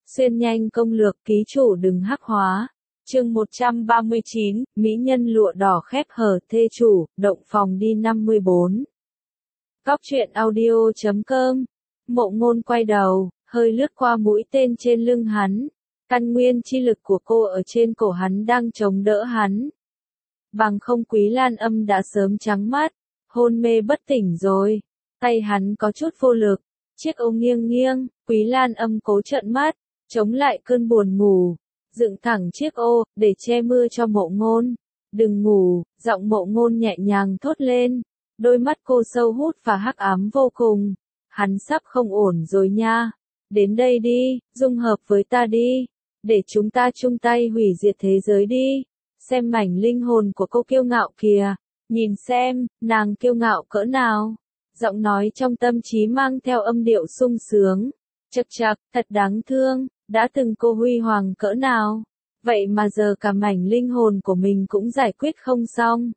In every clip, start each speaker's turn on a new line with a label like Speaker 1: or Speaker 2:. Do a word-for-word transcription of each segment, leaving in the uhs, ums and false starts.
Speaker 1: Xuyên nhanh công lược ký chủ đừng hắc hóa. Chương một trăm ba mươi chín, Mỹ nhân lụa đỏ khép hờ thê chủ, động phòng đi năm mươi bốn. Góc truyện audio chấm com. Mộ Ngôn quay đầu, hơi lướt qua mũi tên trên lưng hắn. Căn nguyên chi lực của cô ở trên cổ hắn đang chống đỡ hắn. Bằng không Quý Lan Âm đã sớm trắng mắt, hôn mê bất tỉnh rồi. Tay hắn có chút vô lực, chiếc ô nghiêng nghiêng, Quý Lan Âm cố trợn mắt, chống lại cơn buồn ngủ, dựng thẳng chiếc ô, để che mưa cho Mộ Ngôn. Đừng ngủ, giọng Mộ Ngôn nhẹ nhàng thốt lên, đôi mắt cô sâu hút và hắc ám vô cùng. Hắn sắp không ổn rồi nha. Đến đây đi, dung hợp với ta đi. Để chúng ta chung tay hủy diệt thế giới đi. Xem mảnh linh hồn của cô kiêu ngạo kìa. Nhìn xem, nàng kiêu ngạo cỡ nào. Giọng nói trong tâm trí mang theo âm điệu sung sướng. Chậc chậc, thật đáng thương, đã từng cô huy hoàng cỡ nào. Vậy mà giờ cả mảnh linh hồn của mình cũng giải quyết không xong.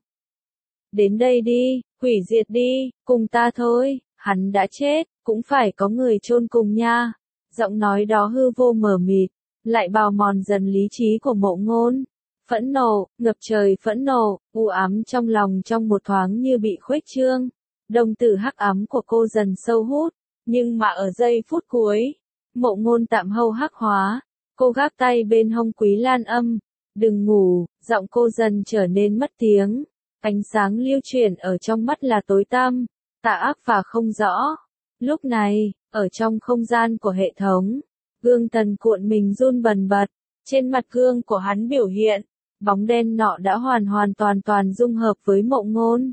Speaker 1: Đến đây đi, hủy diệt đi, cùng ta thôi, hắn đã chết, cũng phải có người chôn cùng nha. Giọng nói đó hư vô mờ mịt, lại bào mòn dần lý trí của Mộ Ngôn. Phẫn nộ, ngập trời phẫn nộ, u ám trong lòng trong một thoáng như bị khuếch trương. Đồng tử hắc ám của cô dần sâu hút, nhưng mà ở giây phút cuối, Mộ Ngôn tạm hâu hắc hóa, cô gác tay bên hông Quý Lan Âm. Đừng ngủ, giọng cô dần trở nên mất tiếng. Ánh sáng lưu chuyển ở trong mắt là tối tăm, tà ác và không rõ. Lúc này, ở trong không gian của hệ thống, gương Tần cuộn mình run bần bật, trên mặt gương của hắn biểu hiện, bóng đen nọ đã hoàn hoàn toàn toàn dung hợp với Mộ Ngôn.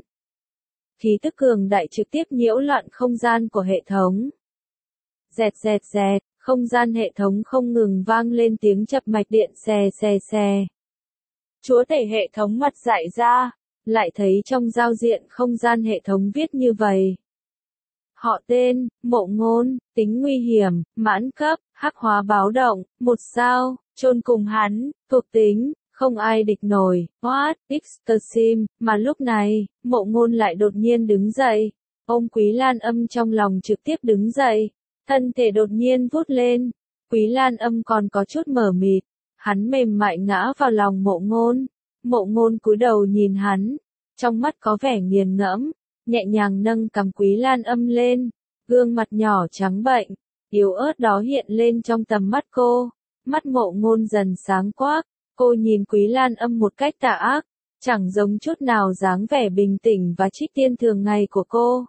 Speaker 1: Khí tức cường đại trực tiếp nhiễu loạn không gian của hệ thống. Dẹt dẹt dẹt, không gian hệ thống không ngừng vang lên tiếng chập mạch điện xè xè xè. Chúa tể hệ thống mặt dại ra, lại thấy trong giao diện không gian hệ thống viết như vậy. Họ tên, Mộ Ngôn, tính nguy hiểm, mãn cấp, hắc hóa báo động, một sao, chôn cùng hắn, thuộc tính, không ai địch nổi, what, extreme, mà lúc này, Mộ Ngôn lại đột nhiên đứng dậy, ôm Quý Lan Âm trong lòng trực tiếp đứng dậy, thân thể đột nhiên vút lên, Quý Lan Âm còn có chút mờ mịt, hắn mềm mại ngã vào lòng Mộ Ngôn, Mộ Ngôn cúi đầu nhìn hắn, trong mắt có vẻ nghiền ngẫm, nhẹ nhàng nâng cằm Quý Lan Âm lên, gương mặt nhỏ trắng bệnh, yếu ớt đó hiện lên trong tầm mắt cô, mắt Mộ Ngôn dần sáng quắc. Cô nhìn Quý Lan Âm một cách tà ác, chẳng giống chút nào dáng vẻ bình tĩnh và trích tiên thường ngày của cô.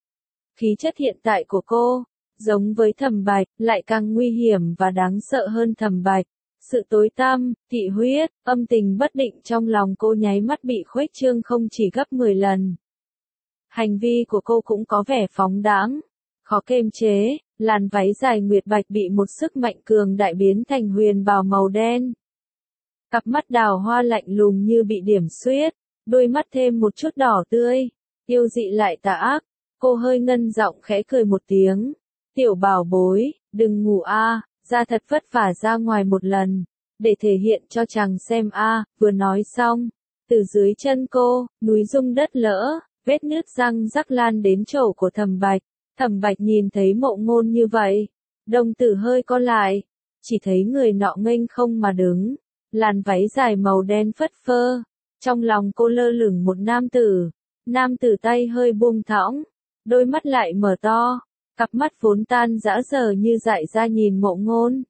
Speaker 1: Khí chất hiện tại của cô, giống với Thẩm Bạch, lại càng nguy hiểm và đáng sợ hơn Thẩm Bạch. Sự tối tăm, thị huyết, âm tình bất định trong lòng cô nháy mắt bị khuếch trương không chỉ gấp mười lần. Hành vi của cô cũng có vẻ phóng đãng, khó kiềm chế, làn váy dài nguyệt bạch bị một sức mạnh cường đại biến thành huyền bào màu đen. Cặp mắt đào hoa lạnh lùng như bị điểm xuyết, đôi mắt thêm một chút đỏ tươi, yêu dị lại tà ác, cô hơi ngân giọng khẽ cười một tiếng. Tiểu bảo bối, đừng ngủ a, ra thật vất vả ra ngoài một lần, để thể hiện cho chàng xem a, vừa nói xong, từ dưới chân cô, núi rung đất lỡ, vết nứt răng rắc lan đến chỗ của Thẩm Bạch. Thẩm Bạch nhìn thấy Mộ Ngôn như vậy, đồng tử hơi co lại, chỉ thấy người nọ nghênh không mà đứng. Làn váy dài màu đen phất phơ, trong lòng cô lơ lửng một nam tử, nam tử tay hơi buông thõng, đôi mắt lại mở to, cặp mắt vốn tan rã rời như dại ra nhìn Mộ Ngôn.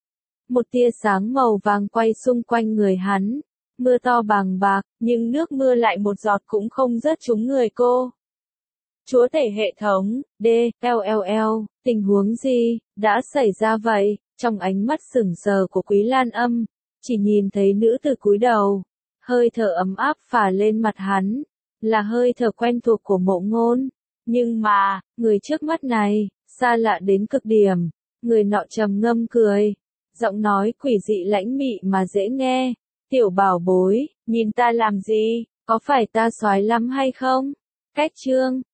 Speaker 1: Một tia sáng màu vàng quay xung quanh người hắn, mưa to bàng bạc, nhưng nước mưa lại một giọt cũng không rớt trúng người cô. Chúa tể hệ thống, D, L L L, tình huống gì, đã xảy ra vậy, trong ánh mắt sững sờ của Quý Lan Âm. Chỉ nhìn thấy nữ tử cúi đầu, hơi thở ấm áp phả lên mặt hắn, là hơi thở quen thuộc của Mộ Ngôn. Nhưng mà, người trước mắt này, xa lạ đến cực điểm, người nọ trầm ngâm cười, giọng nói quỷ dị lãnh mị mà dễ nghe. Tiểu bảo bối, nhìn ta làm gì, có phải ta soái lắm hay không? Cách chương,